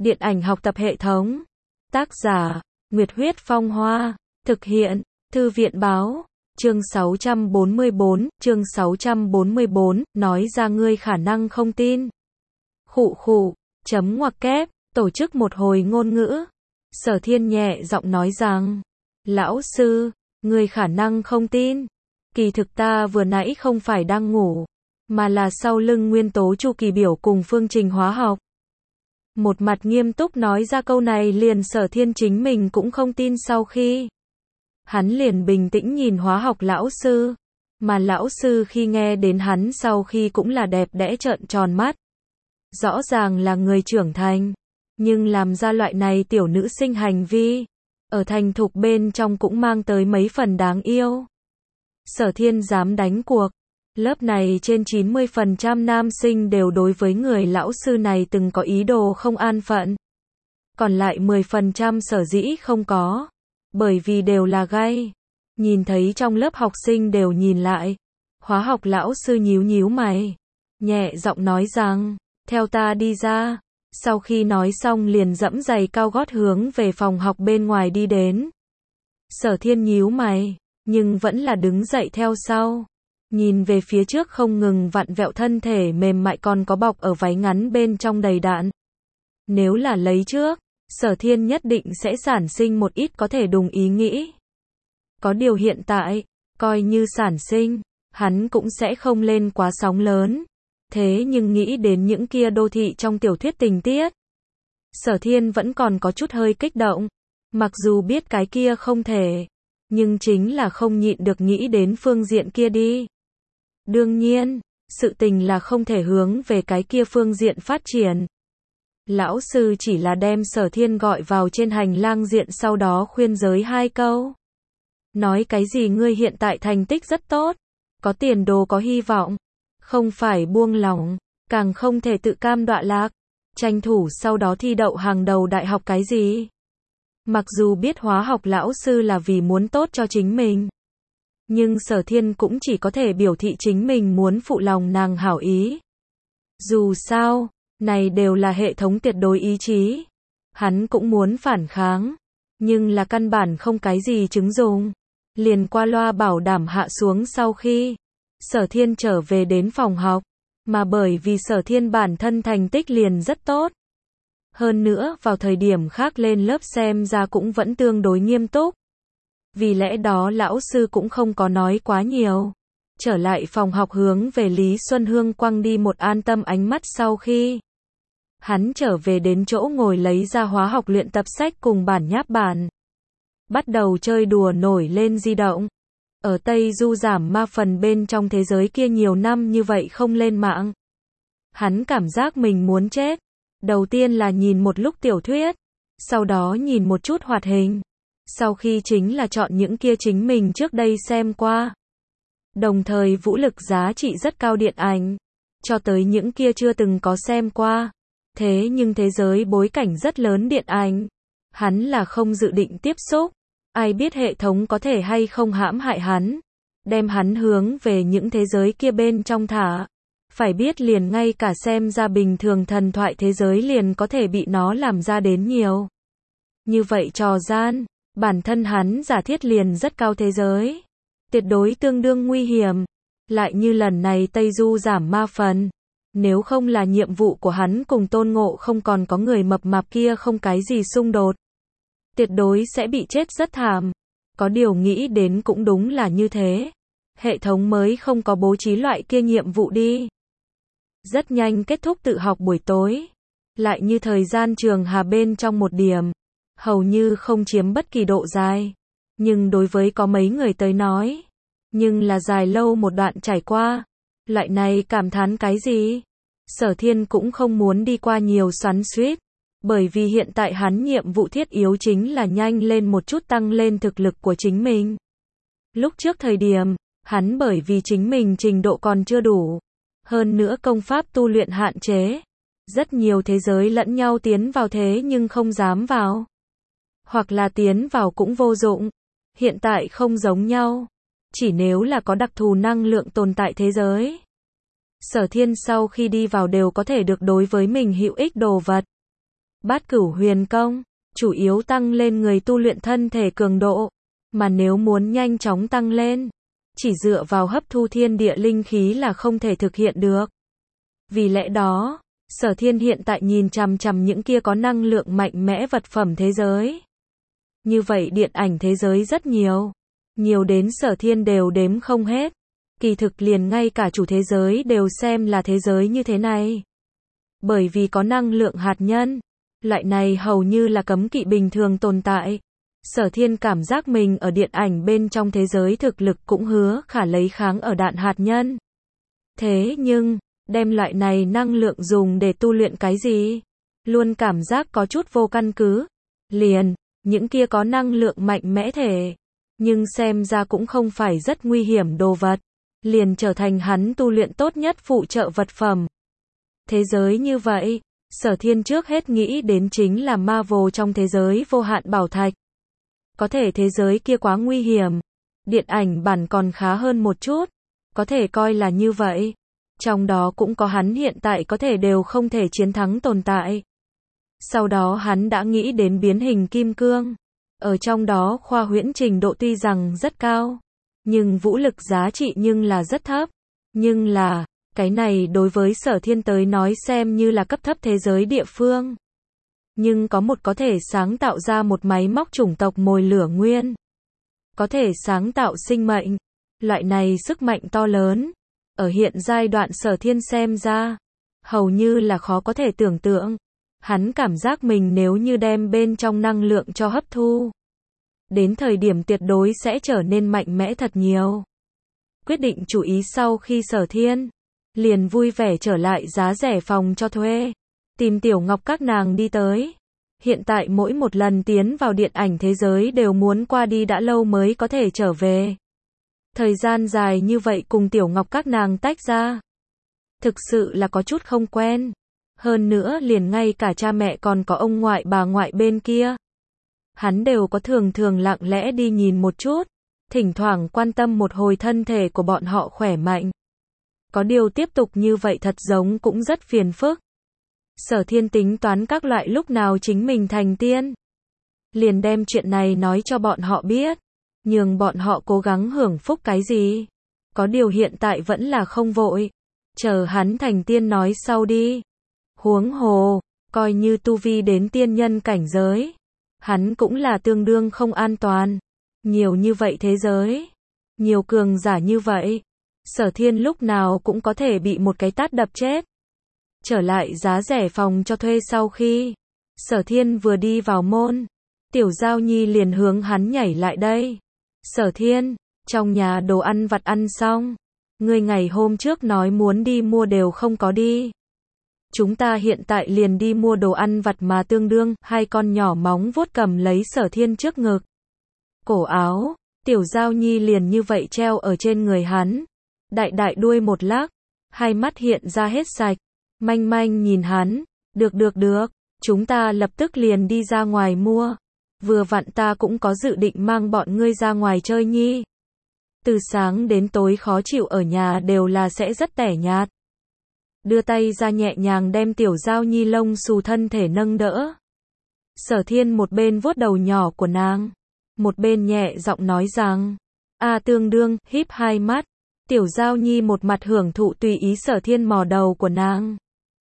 Điện ảnh học tập hệ thống. Tác giả, Nguyệt Huyết Phong Hoa. Thực hiện, Thư viện Báo. Chương 644, nói ra ngươi khả năng không tin. Khụ khụ, chấm ngoặc kép, tổ chức một hồi ngôn ngữ. Sở Thiên nhẹ giọng nói rằng, lão sư, ngươi khả năng không tin. Kỳ thực ta vừa nãy không phải đang ngủ, mà là sau lưng nguyên tố chu kỳ biểu cùng phương trình hóa học. Một mặt nghiêm túc nói ra câu này liền Sở Thiên chính mình cũng không tin sau khi. Hắn liền bình tĩnh nhìn hóa học lão sư, mà lão sư khi nghe đến hắn sau khi cũng là đẹp đẽ trợn tròn mắt. Rõ ràng là người trưởng thành, nhưng làm ra loại này tiểu nữ sinh hành vi, ở thành thục bên trong cũng mang tới mấy phần đáng yêu. Sở Thiên dám đánh cuộc, lớp này trên 90% nam sinh đều đối với người lão sư này từng có ý đồ không an phận. Còn lại 10% sở dĩ không có, bởi vì đều là gay. Nhìn thấy trong lớp học sinh đều nhìn lại, hóa học lão sư nhíu nhíu mày, nhẹ giọng nói rằng, theo ta đi ra. Sau khi nói xong liền dẫm giày cao gót hướng về phòng học bên ngoài đi đến. Sở Thiên nhíu mày, nhưng vẫn là đứng dậy theo sau. Nhìn về phía trước không ngừng vặn vẹo thân thể mềm mại còn có bọc ở váy ngắn bên trong đầy đặn. Nếu là lấy trước, Sở Thiên nhất định sẽ sản sinh một ít có thể đùng ý nghĩ. Có điều hiện tại, coi như sản sinh, hắn cũng sẽ không lên quá sóng lớn. Thế nhưng nghĩ đến những kia đô thị trong tiểu thuyết tình tiết, Sở Thiên vẫn còn có chút hơi kích động. Mặc dù biết cái kia không thể, nhưng chính là không nhịn được nghĩ đến phương diện kia đi. Đương nhiên, sự tình là không thể hướng về cái kia phương diện phát triển. Lão sư chỉ là đem Sở Thiên gọi vào trên hành lang diện sau đó khuyên giới hai câu. Nói cái gì ngươi hiện tại thành tích rất tốt, có tiền đồ có hy vọng, không phải buông lỏng, càng không thể tự cam đọa lạc, tranh thủ sau đó thi đậu hàng đầu đại học cái gì. Mặc dù biết hóa học lão sư là vì muốn tốt cho chính mình, nhưng Sở Thiên cũng chỉ có thể biểu thị chính mình muốn phụ lòng nàng hảo ý. Dù sao, này đều là hệ thống tuyệt đối ý chí. Hắn cũng muốn phản kháng, nhưng là căn bản không cái gì chứng dùng. Liền qua loa bảo đảm hạ xuống sau khi Sở Thiên trở về đến phòng học, mà bởi vì Sở Thiên bản thân thành tích liền rất tốt. Hơn nữa vào thời điểm khác lên lớp xem ra cũng vẫn tương đối nghiêm túc. Vì lẽ đó lão sư cũng không có nói quá nhiều. Trở lại phòng học hướng về Lý Xuân Hương quăng đi một an tâm ánh mắt sau khi hắn trở về đến chỗ ngồi lấy ra hóa học luyện tập sách cùng bản nháp bản. Bắt đầu chơi đùa nổi lên di động. Ở Tây Du giảm ma phần bên trong thế giới kia nhiều năm như vậy không lên mạng. Hắn cảm giác mình muốn chết. Đầu tiên là nhìn một lúc tiểu thuyết, sau đó nhìn một chút hoạt hình. Sau khi chính là chọn những kia chính mình trước đây xem qua. Đồng thời vũ lực giá trị rất cao điện ảnh, cho tới những kia chưa từng có xem qua. Thế nhưng thế giới bối cảnh rất lớn điện ảnh, hắn là không dự định tiếp xúc. Ai biết hệ thống có thể hay không hãm hại hắn, đem hắn hướng về những thế giới kia bên trong thả. Phải biết liền ngay cả xem ra bình thường thần thoại thế giới liền có thể bị nó làm ra đến nhiều. Như vậy trò gian, bản thân hắn giả thiết liền rất cao thế giới. Tuyệt đối tương đương nguy hiểm. Lại như lần này Tây Du giảm ma phần. Nếu không là nhiệm vụ của hắn cùng Tôn Ngộ không còn có người mập mạp kia không cái gì xung đột, tuyệt đối sẽ bị chết rất thảm. Có điều nghĩ đến cũng đúng là như thế. Hệ thống mới không có bố trí loại kia nhiệm vụ đi. Rất nhanh kết thúc tự học buổi tối. Lại như thời gian trường hà bên trong một điểm. Hầu như không chiếm bất kỳ độ dài. Nhưng đối với có mấy người tới nói. Nhưng là dài lâu một đoạn trải qua. Loại này cảm thán cái gì? Sở Thiên cũng không muốn đi qua nhiều xoắn xuýt. Bởi vì hiện tại hắn nhiệm vụ thiết yếu chính là nhanh lên một chút tăng lên thực lực của chính mình. Lúc trước thời điểm, hắn bởi vì chính mình trình độ còn chưa đủ. Hơn nữa công pháp tu luyện hạn chế. Rất nhiều thế giới lẫn nhau tiến vào thế nhưng không dám vào. Hoặc là tiến vào cũng vô dụng. Hiện tại không giống nhau. Chỉ nếu là có đặc thù năng lượng tồn tại thế giới. Sở Thiên sau khi đi vào đều có thể được đối với mình hữu ích đồ vật. Bát Cửu Huyền Công, chủ yếu tăng lên người tu luyện thân thể cường độ, mà nếu muốn nhanh chóng tăng lên, chỉ dựa vào hấp thu thiên địa linh khí là không thể thực hiện được. Vì lẽ đó, Sở Thiên hiện tại nhìn chằm chằm những kia có năng lượng mạnh mẽ vật phẩm thế giới. Như vậy điện ảnh thế giới rất nhiều, nhiều đến Sở Thiên đều đếm không hết. Kỳ thực liền ngay cả chủ thế giới đều xem là thế giới như thế này. Bởi vì có năng lượng hạt nhân, loại này hầu như là cấm kỵ bình thường tồn tại. Sở Thiên cảm giác mình ở điện ảnh bên trong thế giới thực lực cũng hứa khả lấy kháng ở đạn hạt nhân. Thế nhưng, đem loại này năng lượng dùng để tu luyện cái gì? Luôn cảm giác có chút vô căn cứ. Liền, những kia có năng lượng mạnh mẽ thể, nhưng xem ra cũng không phải rất nguy hiểm đồ vật, liền trở thành hắn tu luyện tốt nhất phụ trợ vật phẩm. Thế giới như vậy, Sở Thiên trước hết nghĩ đến chính là Marvel trong thế giới vô hạn bảo thạch. Có thể thế giới kia quá nguy hiểm, điện ảnh bản còn khá hơn một chút, có thể coi là như vậy. Trong đó cũng có hắn hiện tại có thể đều không thể chiến thắng tồn tại. Sau đó hắn đã nghĩ đến biến hình kim cương. Ở trong đó khoa huyễn trình độ tuy rằng rất cao, nhưng vũ lực giá trị nhưng là rất thấp. Nhưng là, cái này đối với Sở Thiên tới nói xem như là cấp thấp thế giới địa phương. Nhưng có một có thể sáng tạo ra một máy móc chủng tộc mồi lửa nguyên. Có thể sáng tạo sinh mệnh. Loại này sức mạnh to lớn. Ở hiện giai đoạn Sở Thiên xem ra, hầu như là khó có thể tưởng tượng. Hắn cảm giác mình nếu như đem bên trong năng lượng cho hấp thu, đến thời điểm tuyệt đối sẽ trở nên mạnh mẽ thật nhiều. Quyết định chú ý sau khi Sở Thiên liền vui vẻ trở lại giá rẻ phòng cho thuê, tìm Tiểu Ngọc các nàng đi tới. Hiện tại mỗi một lần tiến vào điện ảnh thế giới đều muốn qua đi đã lâu mới có thể trở về. Thời gian dài như vậy cùng Tiểu Ngọc các nàng tách ra, thực sự là có chút không quen. Hơn nữa liền ngay cả cha mẹ còn có ông ngoại bà ngoại bên kia, hắn đều có thường thường lặng lẽ đi nhìn một chút, thỉnh thoảng quan tâm một hồi thân thể của bọn họ khỏe mạnh. Có điều tiếp tục như vậy thật giống cũng rất phiền phức. Sở Thiên tính toán các loại lúc nào chính mình thành tiên, liền đem chuyện này nói cho bọn họ biết, nhường bọn họ cố gắng hưởng phúc cái gì. Có điều hiện tại vẫn là không vội, chờ hắn thành tiên nói sau đi. Huống hồ, coi như tu vi đến tiên nhân cảnh giới, hắn cũng là tương đương không an toàn. Nhiều như vậy thế giới, nhiều cường giả như vậy, Sở Thiên lúc nào cũng có thể bị một cái tát đập chết. Trở lại giá rẻ phòng cho thuê sau khi Sở Thiên vừa đi vào môn, Tiểu Giao Nhi liền hướng hắn nhảy lại đây. Sở Thiên, trong nhà đồ ăn vặt ăn xong, ngươi ngày hôm trước nói muốn đi mua đều không có đi. Chúng ta hiện tại liền đi mua đồ ăn vặt mà tương đương. Hai con nhỏ móng vuốt cầm lấy Sở Thiên trước ngực. Cổ áo, Tiểu Giao Nhi liền như vậy treo ở trên người hắn. Đại đại đuôi một lắc, hai mắt hiện ra hết sạch, manh manh nhìn hắn. Được, chúng ta lập tức liền đi ra ngoài mua. Vừa vặn ta cũng có dự định mang bọn ngươi ra ngoài chơi nhi. Từ sáng đến tối khó chịu ở nhà đều là sẽ rất tẻ nhạt. Đưa tay ra nhẹ nhàng đem Tiểu Giao Nhi lông xù thân thể nâng đỡ. Sở Thiên một bên vuốt đầu nhỏ của nàng, một bên nhẹ giọng nói rằng, tương đương, híp hai mắt. Tiểu Giao Nhi một mặt hưởng thụ tùy ý Sở Thiên mò đầu của nàng.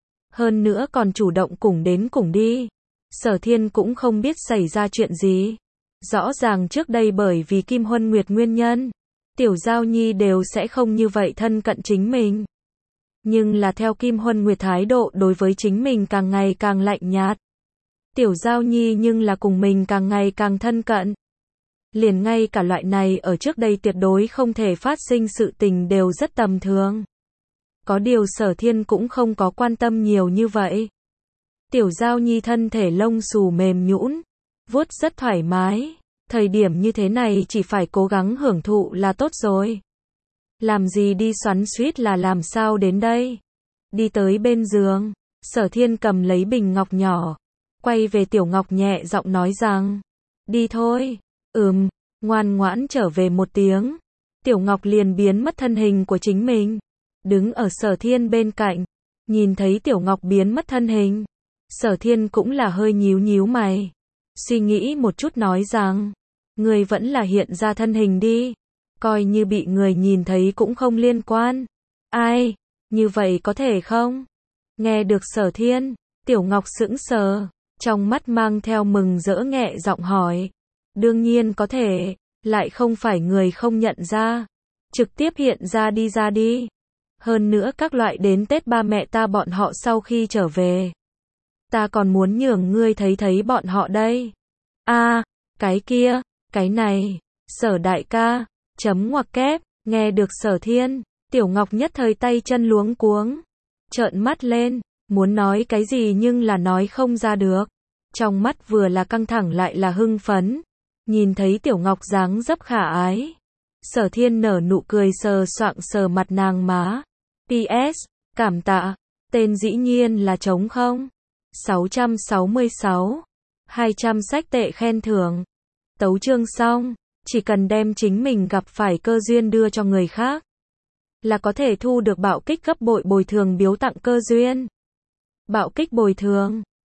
Hơn nữa còn chủ động cùng đến cùng đi. Sở Thiên cũng không biết xảy ra chuyện gì. Rõ ràng trước đây bởi vì Kim Huân Nguyệt nguyên nhân, Tiểu Giao Nhi đều sẽ không như vậy thân cận chính mình. Nhưng là theo Kim Huân Nguyệt thái độ đối với chính mình càng ngày càng lạnh nhạt. Tiểu Giao Nhi nhưng là cùng mình càng ngày càng thân cận. Liền ngay cả loại này ở trước đây tuyệt đối không thể phát sinh sự tình đều rất tầm thường. Có điều Sở Thiên cũng không có quan tâm nhiều như vậy. Tiểu Giao Nhi thân thể lông xù mềm nhũn, vuốt rất thoải mái. Thời điểm như thế này chỉ phải cố gắng hưởng thụ là tốt rồi. Làm gì đi xoắn xuýt là làm sao đến đây. Đi tới bên giường, Sở Thiên cầm lấy bình ngọc nhỏ, quay về Tiểu Ngọc nhẹ giọng nói rằng, đi thôi. Ngoan ngoãn trở về một tiếng. Tiểu Ngọc liền biến mất thân hình của chính mình, đứng ở Sở Thiên bên cạnh, nhìn thấy Tiểu Ngọc biến mất thân hình, Sở Thiên cũng là hơi nhíu nhíu mày. Suy nghĩ một chút nói rằng, người vẫn là hiện ra thân hình đi. Coi như bị người nhìn thấy cũng không liên quan. Ai, như vậy có thể không? Nghe được Sở Thiên, Tiểu Ngọc sững sờ, trong mắt mang theo mừng rỡ nhẹ giọng hỏi. Đương nhiên có thể, lại không phải người không nhận ra. Trực tiếp hiện ra đi. Hơn nữa các loại đến Tết ba mẹ ta bọn họ sau khi trở về. Ta còn muốn nhường ngươi thấy bọn họ đây. Cái kia, cái này, Sở đại ca, chấm ngoặc kép, nghe được Sở Thiên, Tiểu Ngọc nhất thời tay chân luống cuống. Trợn mắt lên, muốn nói cái gì nhưng là nói không ra được. Trong mắt vừa là căng thẳng lại là hưng phấn. Nhìn thấy Tiểu Ngọc dáng dấp khả ái. Sở Thiên nở nụ cười sờ mặt nàng má. PS, cảm tạ, tên dĩ nhiên là trống không. 666, 200 sách tệ khen thưởng. Tấu chương xong, chỉ cần đem chính mình gặp phải cơ duyên đưa cho người khác, là có thể thu được bạo kích gấp bội bồi thường biếu tặng cơ duyên. Bạo kích bồi thường,